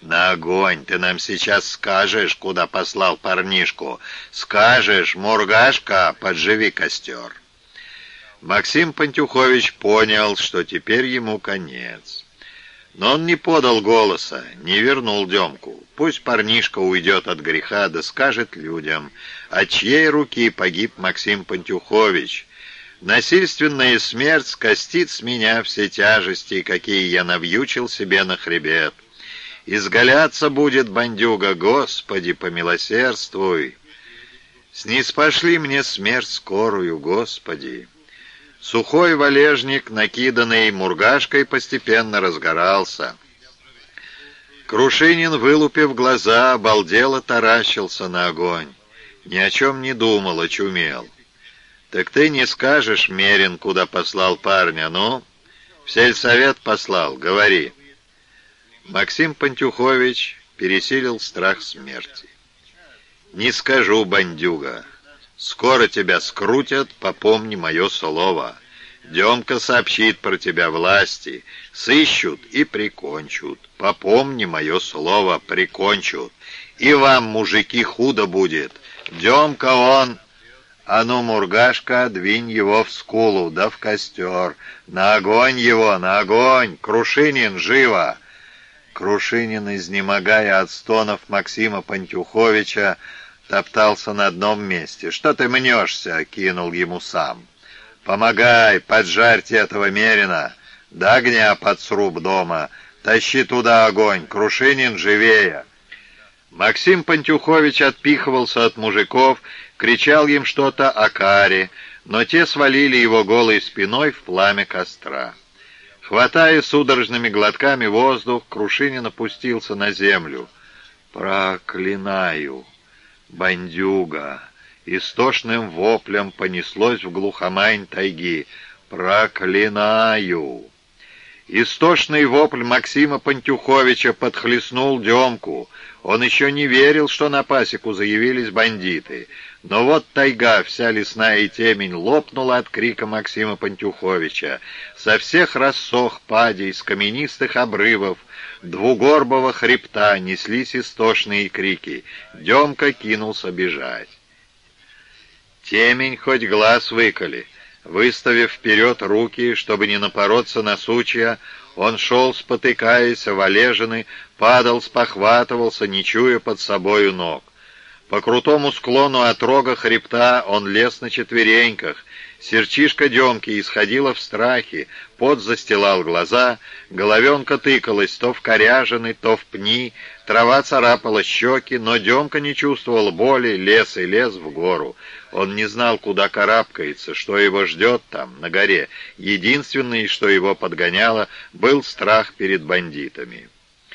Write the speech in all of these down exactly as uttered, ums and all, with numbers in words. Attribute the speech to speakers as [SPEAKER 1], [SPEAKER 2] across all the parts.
[SPEAKER 1] «На огонь! Ты нам сейчас скажешь, куда послал парнишку. Скажешь, Мургашка, подживи костер». Максим Пантюхович понял, что теперь ему конец. Но он не подал голоса, не вернул Демку. Пусть парнишка уйдет от греха, да скажет людям, от чьей руки погиб Максим Пантюхович. Насильственная смерть скостит с меня все тяжести, какие я навьючил себе на хребет. Изгаляться будет бандюга, Господи, помилосердствуй. Снизпошли мне смерть скорую, Господи. Сухой валежник, накиданный Мургашкой, постепенно разгорался. Крушинин, вылупив глаза, обалдело таращился на огонь. Ни о чем не думал, очумел. «Так ты не скажешь, Мерин, куда послал парня, ну? В сельсовет послал, говори». Максим Пантюхович пересилил страх смерти. «Не скажу, бандюга. Скоро тебя скрутят, попомни мое слово. Демка сообщит про тебя власти, сыщут и прикончут. Попомни мое слово, прикончут. И вам, мужики, худо будет. Демка он... А ну, Мургашка, двинь его в скулу, да в костер. На огонь его, на огонь! Крушинин, живо!» Крушинин, изнемогая от стонов Максима Пантюховича, топтался на одном месте. «Что ты мнешься?» — кинул ему сам. «Помогай, поджарьте этого Мерина, до огня под сруб дома, тащи туда огонь, Крушинин, живее!» Максим Пантюхович отпихивался от мужиков, кричал им что-то о каре, но те свалили его голой спиной в пламя костра. Хватая судорожными глотками воздух, Крушинин опустился на землю. «Проклинаю! Бандюга!» Истошным воплем понеслось в глухомань тайги. «Проклинаю!» Истошный вопль Максима Пантюховича подхлестнул Демку. Он еще не верил, что на пасеку заявились бандиты. Но вот тайга, вся лесная темень, лопнула от крика Максима Пантюховича. Со всех рассох падей, с каменистых обрывов, двугорбого хребта неслись истошные крики. Демка кинулся бежать. Темень хоть глаз выколи. Выставив вперед руки, чтобы не напороться на сучья, он шел, спотыкаясь, валежины, падал, спохватывался, не чуя под собою ног. По крутому склону отрога хребта он лез на четвереньках. Серчишка Демки исходила в страхе, пот застилал глаза, головенка тыкалась то в коряжины, то в пни, трава царапала щеки, но Демка не чувствовал боли, лез и лез в гору. Он не знал, куда карабкается, что его ждет там, на горе. Единственное, что его подгоняло, был страх перед бандитами.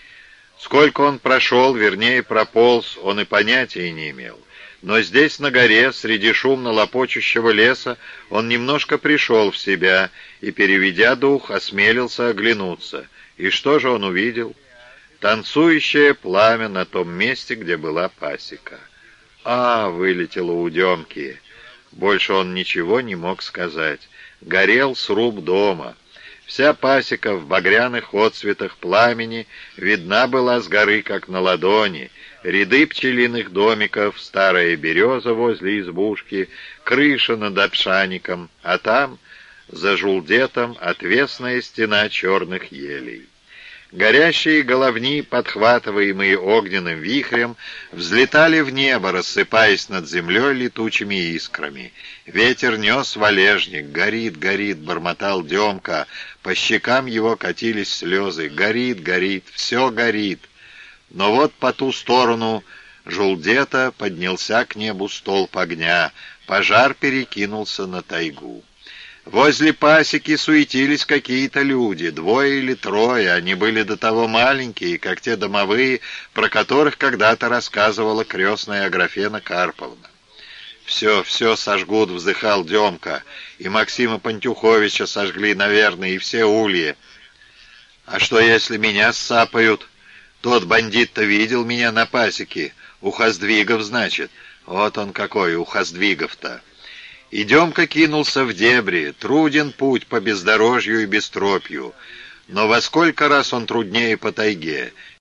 [SPEAKER 1] Сколько он прошел, вернее прополз, он и понятия не имел. Но здесь, на горе, среди шумно лопочущего леса, он немножко пришел в себя и, переведя дух, осмелился оглянуться. И что же он увидел? Танцующее пламя на том месте, где была пасека. «А!» — вылетело у Демки. Больше он ничего не мог сказать. Горел сруб дома. Вся пасека в багряных отсветах пламени видна была с горы, как на ладони. Ряды пчелиных домиков, старая береза возле избушки, крыша над обшаником, а там, за жулдетом, отвесная стена черных елей. Горящие головни, подхватываемые огненным вихрем, взлетали в небо, рассыпаясь над землей летучими искрами. Ветер нес валежник. «Горит, горит!» — бормотал Демка. По щекам его катились слезы. «Горит, горит! Все горит!» Но вот по ту сторону жулдета поднялся к небу столб огня. Пожар перекинулся на тайгу. Возле пасеки суетились какие-то люди, двое или трое. Они были до того маленькие, как те домовые, про которых когда-то рассказывала крестная Аграфена Карповна. «Все, все сожгут», — вздыхал Демка. «И Максима Пантюховича сожгли, наверное, и все ульи. А что, если меня ссапают? Тот бандит-то видел меня на пасеке. Ухоздвигов, значит. Вот он какой, Ухоздвигов-то». И Демка кинулся в дебри. Труден путь по бездорожью и бестропью. Но во сколько раз он труднее по тайге.